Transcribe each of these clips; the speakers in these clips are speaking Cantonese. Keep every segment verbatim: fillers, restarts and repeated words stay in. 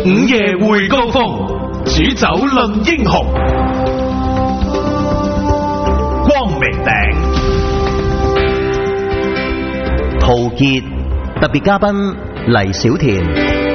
午夜會高峰，煮酒論英雄。光明頂， 陶傑，特別嘉賓黎小田。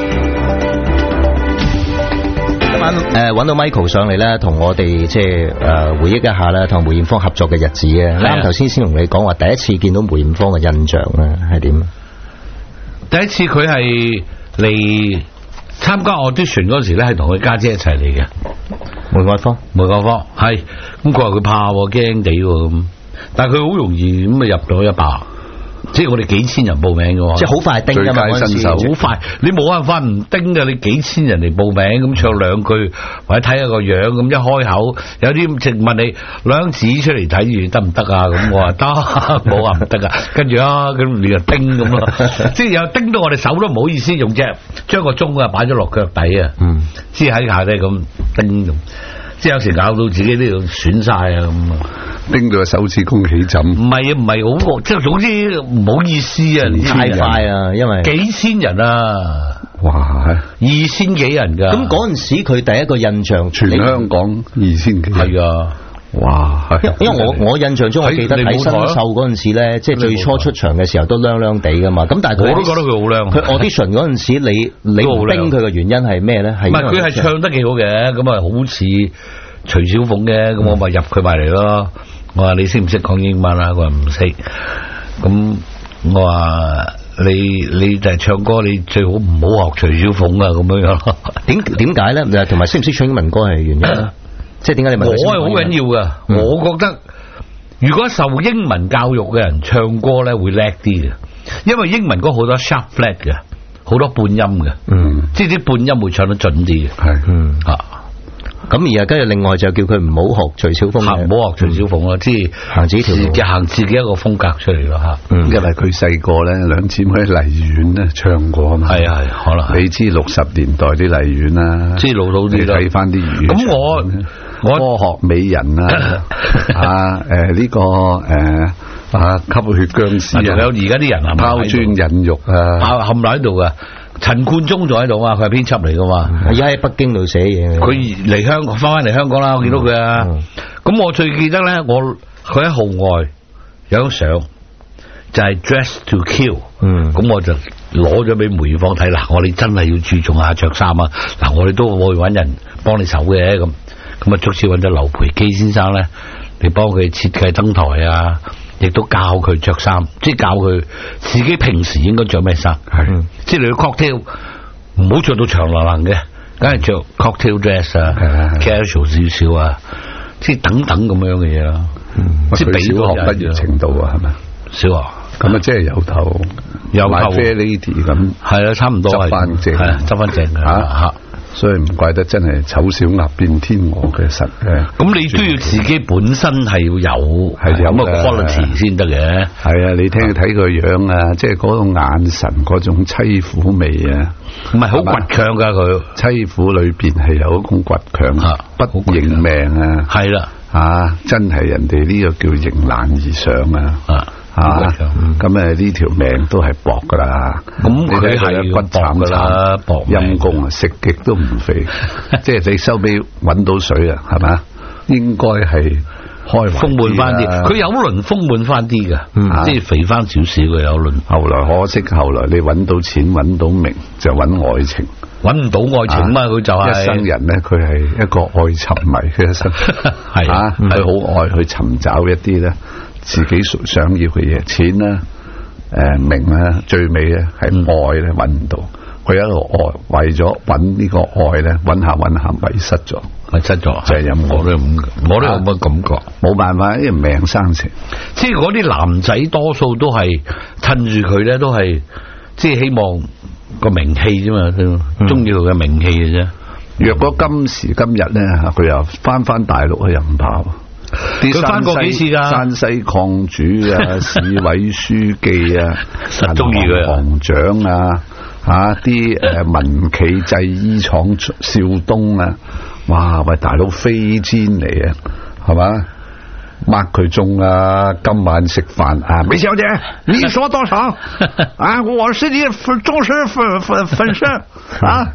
今晚誒揾到 Michael 上嚟咧，同我哋即係誒回憶一下咧，同梅艷芳合作嘅日子啊！啱頭先先同你講話，第一次見到梅艷芳嘅印象咧係點？ 第一次佢係嚟參加 audition 嗰時咧，係同佢家姐一齊嚟嘅。 梅愛芳， 梅愛芳係咁，佢話佢怕驚地咁，但係佢好容易咁啊入咗一百。即係我哋幾千人報名嘅， 即係好快叮㗎嘛嗰陣時， 好快，你冇辦法唔叮㗎，你幾千人嚟報名，咁唱兩句或者睇下個樣，咁一開口，有啲直問你兩紙出嚟睇住得唔得啊？咁我話得，冇話唔得啊。跟住啊，咁你就叮咁咯，即係有叮到我哋手都唔好意思用啫，將個鐘啊擺咗落腳底啊，嗯，即係喺下低咁叮咁，即係有時咬到自己都要損晒啊咁啊。 叮到個手指公起枕，唔係啊，唔係好，即係總之唔好意思啊， 太快啊，因為幾千人啊， 哇， 二千幾人噶。 咁嗰陣時佢第一個印象， 全香港二千幾， 係啊， 哇！ 因為我我印象中我記得睇新秀嗰陣時咧，即係最初出場嘅時候都靚靚地噶嘛。咁但係佢我都覺得佢好靚。 佢 audition 嗰陣時，你你叮佢嘅原因係咩咧？係唔係佢係唱得幾好嘅，咁啊好似徐小鳳嘅，咁我咪入佢埋嚟咯。我話你識唔識講英文啊？佢話唔識。咁我話你你就係唱歌，你最好唔好學徐小鳳啊咁樣樣。 點點解咧？同埋識唔識唱英文歌係原因？即係點解你問？ 我係好緊要噶。嗯、我覺得如果受英文教育嘅人唱歌咧會叻啲嘅，因為英文歌好多 sharp flat 嘅，好多半音嘅。嗯，即係啲半音會唱得準啲嘅。係，嗯啊。 咁而家跟住另外就叫佢唔好學徐小鳳， 唔好學徐小鳳咯，即係行自己條路，行自己一個風格出嚟咯吓。 嗯，因為佢細個咧，兩姊妹喺荔園咧唱過啊嘛。係啊係，可能你知六十年代啲荔園啦， 即係老土啲睇翻啲粵語。 咁我我科學美人啊，啊誒呢個誒啊吸血僵屍啊， 仲有而家啲人啊拋磚引玉啊， 冚埋喺度噶。陳冠中仲喺度啊，佢係編輯嚟噶嘛， 而家喺北京度寫嘢。 佢嚟香港，翻翻嚟香港啦，我見到佢啊。咁、嗯、我最記得咧，我佢喺號外有張相，就係、是、Dress to Kill。嗯，咁我就攞咗俾梅艷芳睇。嗱，我哋真係要注重下着衫啊。嗱，我哋都會搵人幫你手嘅。咁咁啊，逐次搵咗劉培基先生咧，嚟幫佢設計燈台啊。亦都教佢着衫，即係教佢自己平時應該着咩衫。係，即係你去 cocktail 唔好着到長流流嘅，梗係着 cocktail dress 啊 ，casual 少少啊，即係等等咁樣嘅嘢咯。即係俾小學畢業程度啊，係咪？小學咁啊，即係由頭由頭 fair lady 咁， 係啦，差唔多執翻正， 執翻正嚇。 所以唔怪得真係醜小鴨變天鵝嘅實嘅。 咁你都要自己本身係要有係有乜 quality 先得嘅。係啊，你聽佢睇個樣啊，即係嗰種眼神嗰種淒苦味啊， 唔係好倔強噶佢。 淒苦裏邊係有一種倔強，啊、不認命啊。係啦，啊，真係人哋呢個叫迎難而上啊。啊啊，咁誒呢條命都係薄噶啦，咁佢係骨慘慘，薄陰公啊，食極都唔肥，即係你收尾搵到水啊，係咪？應該係開豐滿翻啲，佢有輪豐滿翻啲嘅，即係肥翻少少嘅有輪。 後來可惜，後來你搵到錢搵到名就搵愛情， 搵唔到愛情嘛，佢就係一生人咧，佢係一個愛沉迷嘅一生，係啊，佢好愛去尋找一啲咧。自己想要嘅嘢，錢啦，誒名啦，最尾咧係愛咧揾唔到，佢一路愛，為咗揾呢個愛咧，揾下揾下迷失咗， 迷失咗， 就係有我都咁， 我都有乜感覺， 冇辦法，因為命生情， 即係嗰啲男仔多數都係趁住佢咧，都係即係希望個名氣啫嘛，中意佢嘅名氣嘅啫。 若果今時今日咧，佢又翻翻大陸又唔怕。 佢翻過幾次噶？ 山西礦主啊，市委書記啊， 實中意佢行長啊，吓啲誒民企製衣廠少東啊，哇喂大佬飛氈嚟啊，係嘛？抹佢中啊，今晚食飯啊，梅小姐，你說多少？啊，我是你忠實粉粉粉絲啊。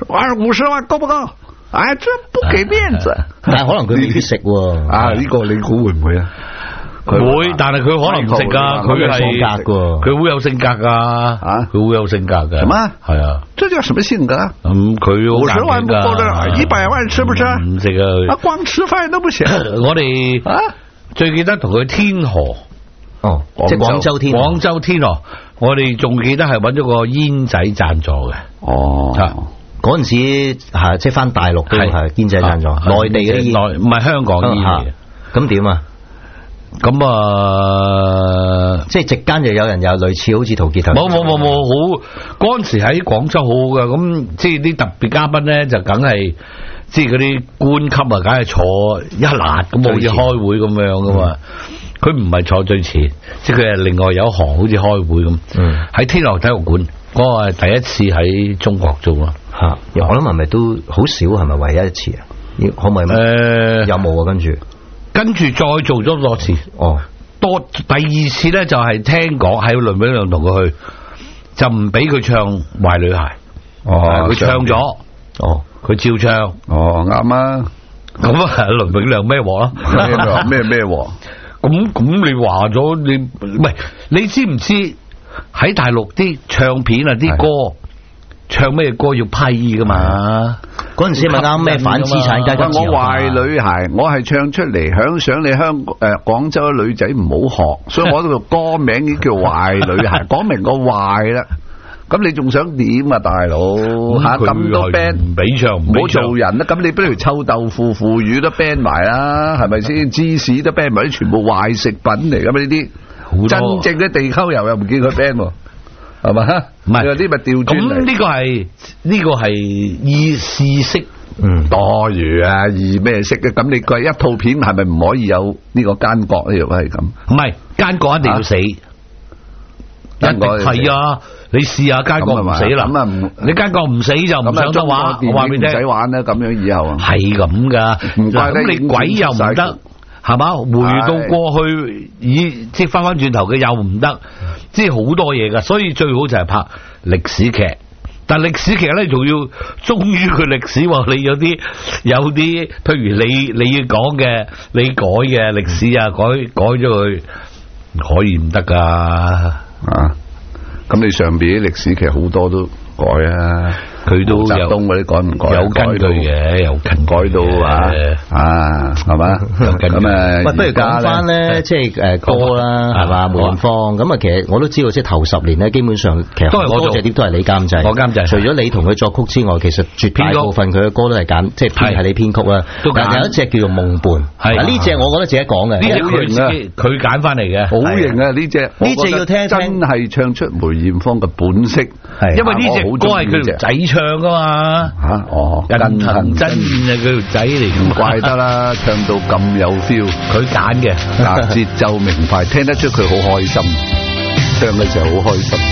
哇五十萬夠唔夠？哎，這不給面子。 但係可能佢未必食喎。 啊，呢個你估會唔會啊？ 會，但係佢可能唔食噶，佢係性格噶， 佢會有性格噶，啊，佢會有性格嘅。 什麼？ 係啊， 這叫什麼性格？ 咁佢五十萬不夠的，一百萬吃不吃？ 唔食啊！ 啊，光吃飯都不行。 我哋啊，最記得同佢天河， 哦，即係廣州天河， 廣州天河，我哋仲記得係揾咗個煙仔贊助嘅。 哦，嗰陣時係即係翻大陸都係煙仔贊助，內地嗰啲煙，唔係香港煙嚟嘅。咁點啊？ 咁啊， 即係席間就有人有類似好似陶傑頭， 冇冇冇冇好，嗰陣時喺廣州好好嘅，咁即係啲特別嘉賓咧就梗係即係嗰啲官級啊，梗係坐一欄咁，好似開會咁樣噶嘛。佢唔係坐最前，即係佢係另外有一行，好似開會咁。嗯，喺天河體育館嗰個係第一次喺中國做咯。 吓，我諗係咪都好少，係咪唯一一次啊？可唔可以？誒，有冇啊？跟住。 跟住再做咗多次，哦，多第二次咧就係聽講喺倫永亮同佢去，就唔俾佢唱壞女孩，哦，佢唱咗，哦，佢照唱， 哦，啱啊， 咁啊，倫永亮咩鑊咯？ 咩咩鑊？ 咁咁你話咗你唔係你知唔知喺大陸啲唱片啊啲歌唱咩歌要批噶嘛？ 嗰陣時咪啱咩反資產階級？ 我壞女孩，我係唱出嚟響想你香誒廣州嘅女仔唔好學，所以我呢個歌名已經叫壞女孩，講明個壞啦。咁你仲想點啊，大佬吓咁多 band 唔俾唱， 唔好做人啦。咁你不如臭豆腐、腐乳都 ban 埋啦，係咪先？芝士都 ban 埋，啲全部壞食品嚟噶嘛？呢啲真正嘅地溝油又唔見佢 ban。係嘛？ 唔係啲咪調轉嚟。 咁呢個係呢、這個係意試色， 嗯，多餘啊，意咩色嘅？咁你個一套片係咪唔可以有呢個奸角呢？又係咁？ 唔係奸角一定要死，奸角係啊！你試下奸角唔死啦，咁啊唔，你奸角唔死就唔上得話，我話俾你聽， 唔使玩啦，咁樣以後係咁噶。咁你鬼又唔得，係嘛？回到過去，以即係翻翻轉頭嘅又唔得。即係好多嘢噶，所以最好就係拍歷史劇。但係歷史劇咧，仲要忠於佢歷史。你有啲有啲，譬如你你要講嘅，你改嘅歷史啊，改改咗佢，可以唔得噶啊！ 咁你上邊啲歷史劇好多都改啊。 佢都有東嗰啲改唔改？ 有根據嘅，有根改到啊啊，係嘛？咁啊， 喂，不如講翻咧，即係誒歌啦，係嘛？梅艷芳咁啊，其實我都知道，即係頭十年咧，基本上其實好多隻碟都係你監製， 我監製。 除咗你同佢作曲之外，其實絕大部分佢嘅歌都係揀，即係編係你編曲啦。但係有一隻叫做《夢伴》，嗱呢隻我覺得自己講嘅， 呢隻佢自己佢揀翻嚟嘅， 好型啊！呢隻呢隻要聽真係唱出梅艷芳嘅本色， 因為呢隻歌係佢條仔唱噶嘛吓，哦， 近藤真彥啊，佢條仔嚟， 唔怪得啦，唱到咁有 feel， 佢揀嘅， 嗱節奏明快，聽得出佢好開心，唱嘅時候好開心。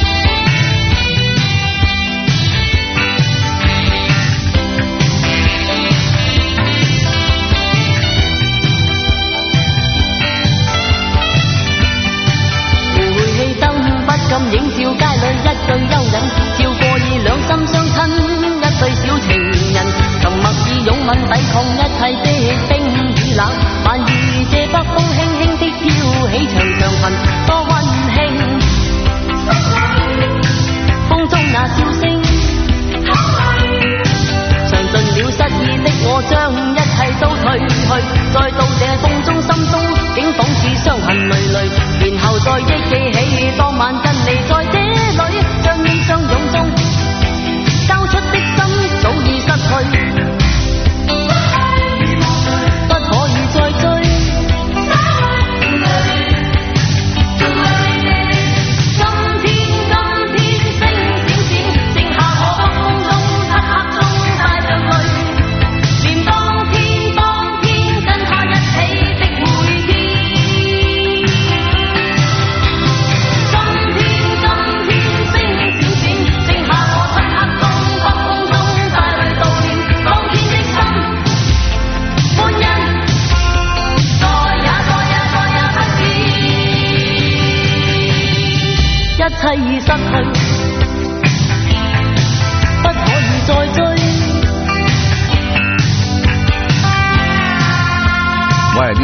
煤氣燈不禁映照街裏一對幽人，照過已兩心相親，一對小情人，曾默以擁吻抵抗一切的冰與冷，但遇這北風輕輕的飄起長長裙，多溫馨。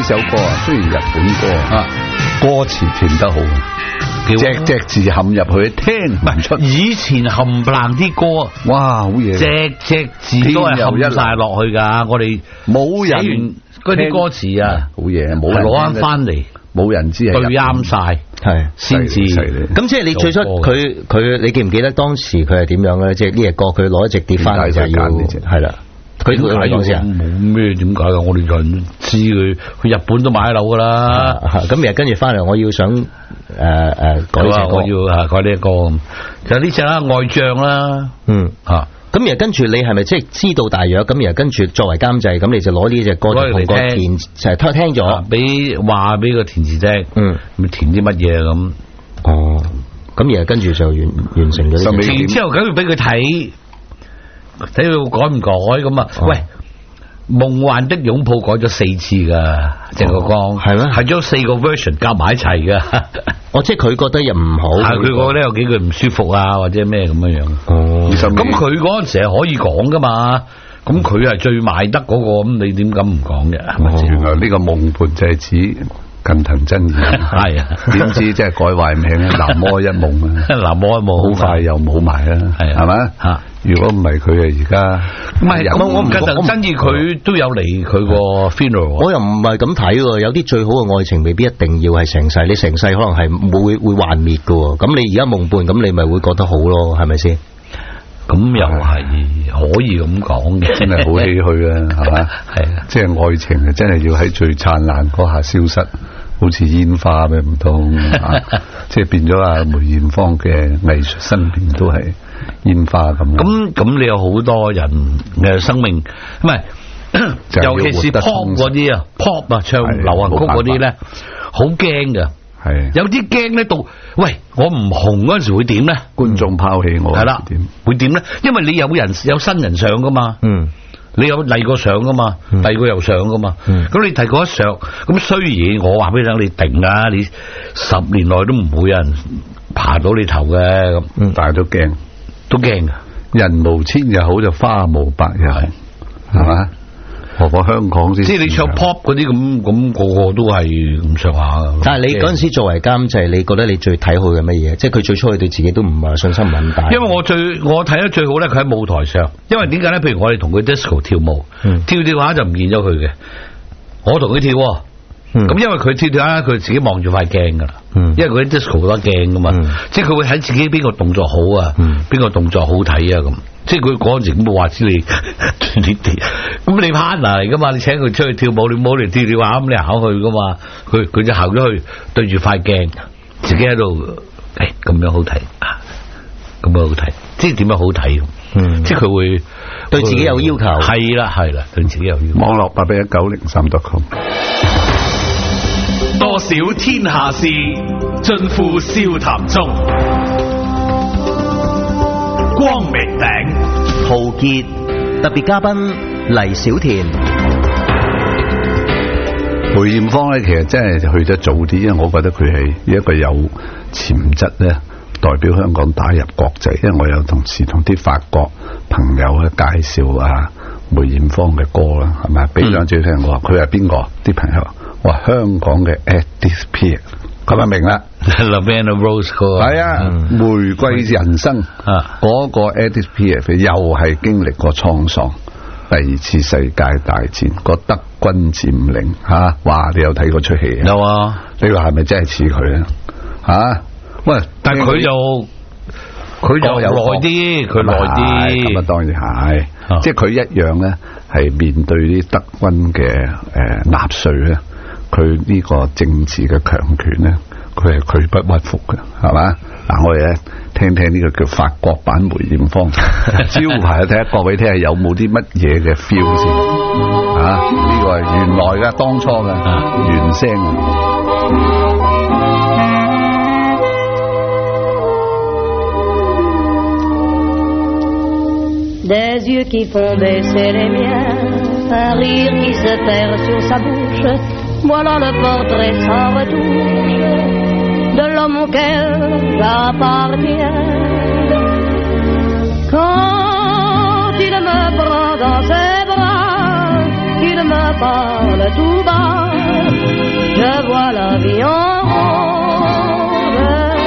首歌啊，雖然日本歌啊，歌詞填得好，隻隻字冚入去聽唔出。 以前冚唪唥啲歌， 哇，好嘢， 隻隻字都係冚晒落去噶。我哋冇人嗰啲歌詞啊， 好嘢，冇人攞翻翻嚟， 冇人知係對啱晒，係先至。 咁即係你最初佢佢，你記唔記得當時佢係點樣咧？即係呢隻歌佢攞一隻碟翻嚟就要係啦。佢點解講先啊？ 冇咩點解噶？我哋就知佢去日本都買樓噶啦。 咁然後跟住翻嚟，我要想誒誒改呢隻歌， 我要啊改呢隻歌。就呢隻啦，愛將啦。 嗯啊。咁然後跟住你係咪即係知道大約？咁然後跟住作為監製，咁你就攞呢隻歌同個填就係聽聽咗， 俾話俾個填詞啫。嗯，咁填啲乜嘢咁？ 哦。咁然後跟住就完完成咗呢隻。 填之後梗要俾佢睇。睇佢改唔改咁啊？喂，夢幻的擁抱改咗四次噶，鄭國江係咩？ 係將四個 version 夾埋一齊噶。 哦，即係佢覺得又唔好， 係佢覺得有幾句唔舒服啊，或者咩咁樣樣。哦，咁佢嗰陣時係可以講噶嘛？咁佢係最賣得嗰個，咁你點敢唔講嘅？ 原來呢個夢伴就係指近藤真彥， 係啊， 點知即係改壞名啊？南柯一夢啊， 南柯一夢好快又冇埋啦，係係咪？吓，如果唔係佢啊，而家唔係咁，我唔近藤真彥佢都有嚟佢個 funeral。 我又唔係咁睇喎，有啲最好嘅愛情未必一定要係成世，你成世可能係會會幻滅噶。咁你而家夢伴，咁你咪會覺得好咯，係咪先？ 咁又係可以咁講嘅， 真係好唏噓啊，係嘛？係啊，即係愛情啊，真係要喺最燦爛嗰下消失。好似煙花咩唔同，即係變咗啊！梅艷芳嘅藝術生命都係煙花咁。 咁咁，你有好多人嘅生命，唔係，尤其是 pop 嗰啲啊 ，pop 啊，唱流行曲嗰啲咧，好驚噶。係有啲驚咧到，喂，我唔紅嗰陣時會點咧？ 觀眾拋棄我係啦， 會點咧？因為你有人有新人上噶嘛。嗯。你有第二個上噶嘛？嗯、第二個又上噶嘛？咁、嗯、你第二個一上，咁雖然我話俾你聽，你定啊，你十年內都唔會有人爬到你頭嘅咁， 嗯、但係都驚， 都驚噶。 人無千日好，就花無百日紅，係嘛？嗯何況香港先， 即係你唱 pop 嗰啲咁咁，個個都係咁上下。 但係你嗰陣時作為監製，你覺得你最睇好嘅乜嘢？即係佢最初佢對自己都唔係信心唔咁大。 因為我最我睇得最好咧，佢喺舞台上。因為點解咧？譬如我哋同佢 disco 跳舞，嗯、跳跳下就唔見咗佢嘅。我同佢跳，咁、嗯、因為佢跳跳下，佢自己望住塊鏡噶啦。嗯、因為佢啲 disco 好多鏡噶嘛，嗯、即係佢會睇自己邊個動作好啊，邊個、嗯、動作好睇啊咁。即係佢嗰陣時咁冇話知你，你哋咁你 partner 嚟噶嘛？你請佢出去跳舞，你冇嚟跳跳下咁，你行去噶嘛？佢佢就行咗去對住塊鏡，自己喺度，誒、哎、咁樣好睇啊，咁樣好睇，即係點樣好睇？嗯，即係佢會對自己有要求， 係啦係啦，對自己有要求。 網絡八八一九零三 dot com。 多少天下事，盡付笑談中。光明頂， 陶傑，特別嘉賓黎小田。 梅艷芳咧，其實真係去得早啲，因為我覺得佢係一個有潛質咧，代表香港打入國際。因為我有同時同啲法國朋友咧介紹啊梅艷芳嘅歌啦，係咪？俾兩句聽我話，佢係邊個？啲朋友我話香港嘅 Edith Piaf。咁啊明啦 ，Lavender Rose 歌係啊，嗯、玫瑰人生啊，嗰個 Edith Piaf 又係經歷過滄桑，第二次世界大戰個德軍佔領吓，哇！你有睇過出戲啊？ 有啊， 你話係咪真係似佢咧？吓，喂！ 但係佢就佢就耐啲，佢耐啲， 咁啊當然係，啊、即係佢一樣咧，係面對啲德軍嘅誒納粹咧。佢呢個政治嘅強權咧，佢係拒不屈服嘅，係嘛？嗱，我哋咧聽聽呢個叫法國版梅艷芳招牌，睇下各位聽下有冇啲乜嘢嘅 feel 先啊？呢個係原來嘅當初嘅原聲。 Des yeux qui font baisser les miens, un rire qui se perd sur sa bouche. Voilà le portrait sans retouche de l'homme auquel j'appartiens. Quand il me prend dans ses bras, il me parle tout bas. vie en rose.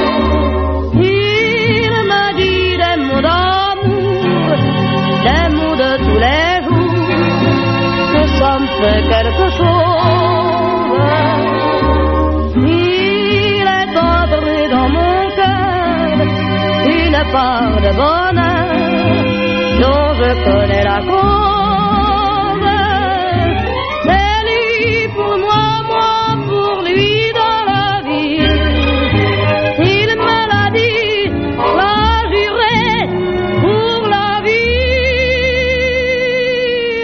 Il me dit des mots d'amour, des mots de tous les jours, que ça me fait quelque chose. Il est entré dans mon cœur une part de bonheur dont je connais la cause. C'est lui pour moi, moi pour lui dans la vie. Il me l'a dit, l'a juré pour la vie.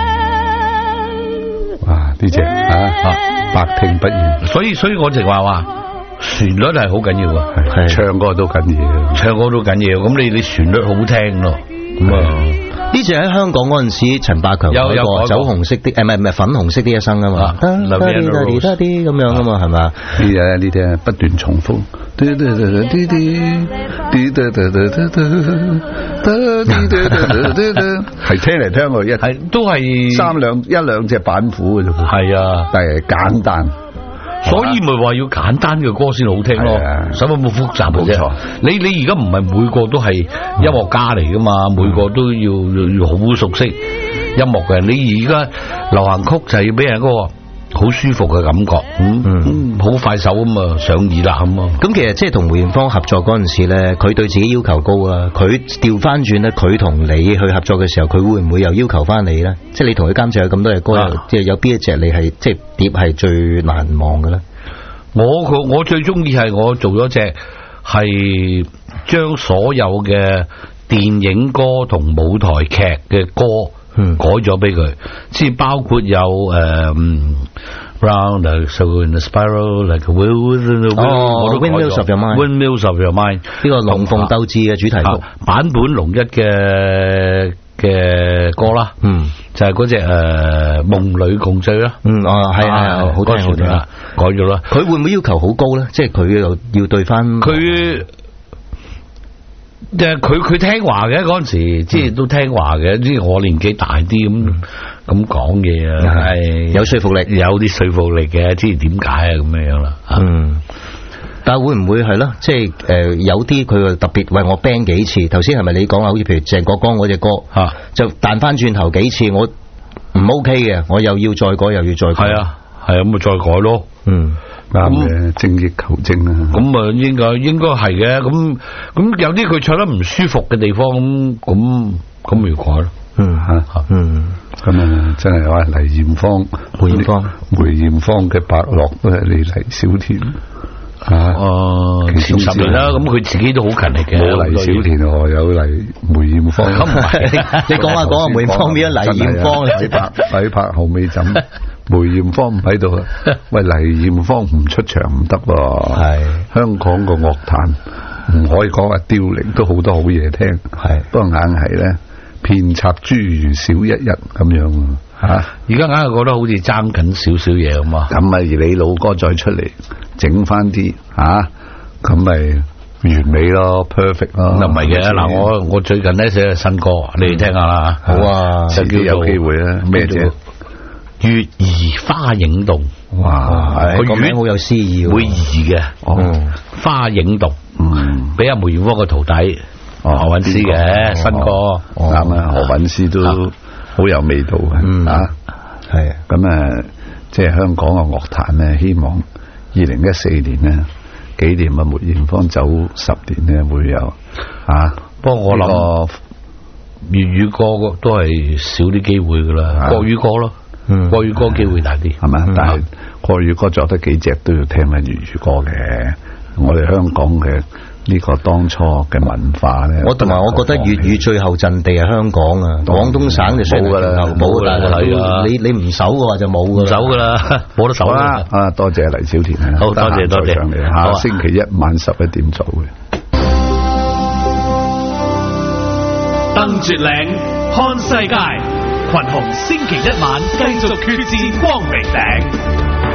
哇！呢只啊百聽不厭， 所以所以我就話話旋律係好緊要啊， 唱歌都緊要， 唱歌都緊要。咁你你旋律好聽咯，咁啊呢隻喺香港嗰陣時，陳百強嗰個酒紅色的誒唔係唔係粉紅色的一生啊嘛，得得啲得啲得啲咁樣啊嘛，係嘛？ 呢啲呢啲不斷重複，啲啲啲啲啲啲啲啲係聽嚟聽去一係都係三兩一兩隻板斧嘅啫， 係啊， 但係簡單。 所以咪話要簡單嘅歌先好聽咯，使乜咁複雜嘅啫？你你而家唔係每個都係音樂家嚟噶嘛，每個都要要好熟悉音樂嘅。你而家流行曲就係要俾人嗰個好舒服嘅感覺，嗯嗯，好快手咁啊上耳啦咁啊。 咁其實即係同梅艷芳合作嗰陣時咧，佢對自己要求高啊，佢調翻轉咧，佢同你去合作嘅時候，佢會唔會又要求翻你咧？即係你同佢監製有咁多隻歌，啊、即係有邊一隻你係即係碟係最難忘嘅咧？ 我我最中意係我做咗隻係將所有嘅電影歌同舞台劇嘅歌改咗俾佢，即係包括有誒、um, Round like so in a spiral like a wheel within the wheel， 哦 Windmills of Your Mind，Windmills of Your Mind 呢個龍鳳鬥智嘅主題曲， 啊、版本龍一嘅嘅歌啦，嗯，就係嗰隻誒夢裏共醉啦， 嗯哦係係好聽好聽啦， 改咗啦。 佢會唔會要求好高咧？即係佢又要對翻佢。即係佢佢聽話嘅嗰陣時，即係都聽話嘅。即係我年紀大啲咁咁講嘢啊，係有說服力， 有啲說服力嘅。知點解啊咁樣樣啦。 嗯，但係會唔會係咯？即係誒，有啲佢特別為我 band 幾次。頭先係咪你講啊？好似譬如鄭國江嗰隻歌，啊、就彈翻轉頭幾次，我唔 OK 嘅，我又要再改，又要再改。 係啊，係咁咪再改咯。 嗯。 啱嘅，精益求精啊！ 咁啊，應該應該係嘅。咁咁有啲佢唱得唔舒服嘅地方，咁咁咁咪要改咯。 嗯吓，嗯。 咁啊，真係話黎艷芳、 梅艷芳、 梅艷芳嘅伯樂都係你黎小田啊。 哦，前十年啦，咁佢自己都好勤力嘅。 冇黎小田哦，有黎梅艷芳。 咁唔係，你講下講下梅艷芳變咗黎艷芳啦，拍抵拍後尾枕。梅艷芳唔喺度，喂，黎艷芳唔出場唔得喎。係香港個樂壇唔可以講話凋零，都好多好嘢聽。係不過硬係咧，遍插茱萸少一日咁樣吓。 而家硬係覺得好似爭緊少少嘢咁啊。 咁咪而你老歌再出嚟整翻啲吓，咁咪完美咯 ，perfect 咯。 又唔係嘅，嗱我我最近咧寫新歌，你哋聽下啦。 好啊， 自己有機會啊，咩啫？ 月兒花影動， 哇！佢個名好有詩意， 會兒嘅，哦，花影動，嗯，俾阿梅艷芳個徒弟何韻詩嘅新歌， 啱啊，何韻詩都好有味道嘅，啊，係，咁啊，即係香港嘅樂壇咧，希望二零一四年咧紀念啊梅艷芳走十年咧會有，啊， 不過我諗粵語歌都係少啲機會噶啦，國語歌咯。嗯，國語歌機會大啲， 係嘛？但係國語歌作得幾隻都要聽翻粵語歌嘅。我哋香港嘅呢個當初嘅文化咧， 我同埋我覺得粵語最後陣地係香港啊，廣東省就冇噶啦，冇噶啦，你你唔守嘅話就冇噶， 唔守噶啦，冇得守啦。 啊，多謝黎小田啊， 好多謝多謝， 下星期一晚十一點做嘅。 登絕嶺看世界。群雄星期一晚繼續決戰光明頂。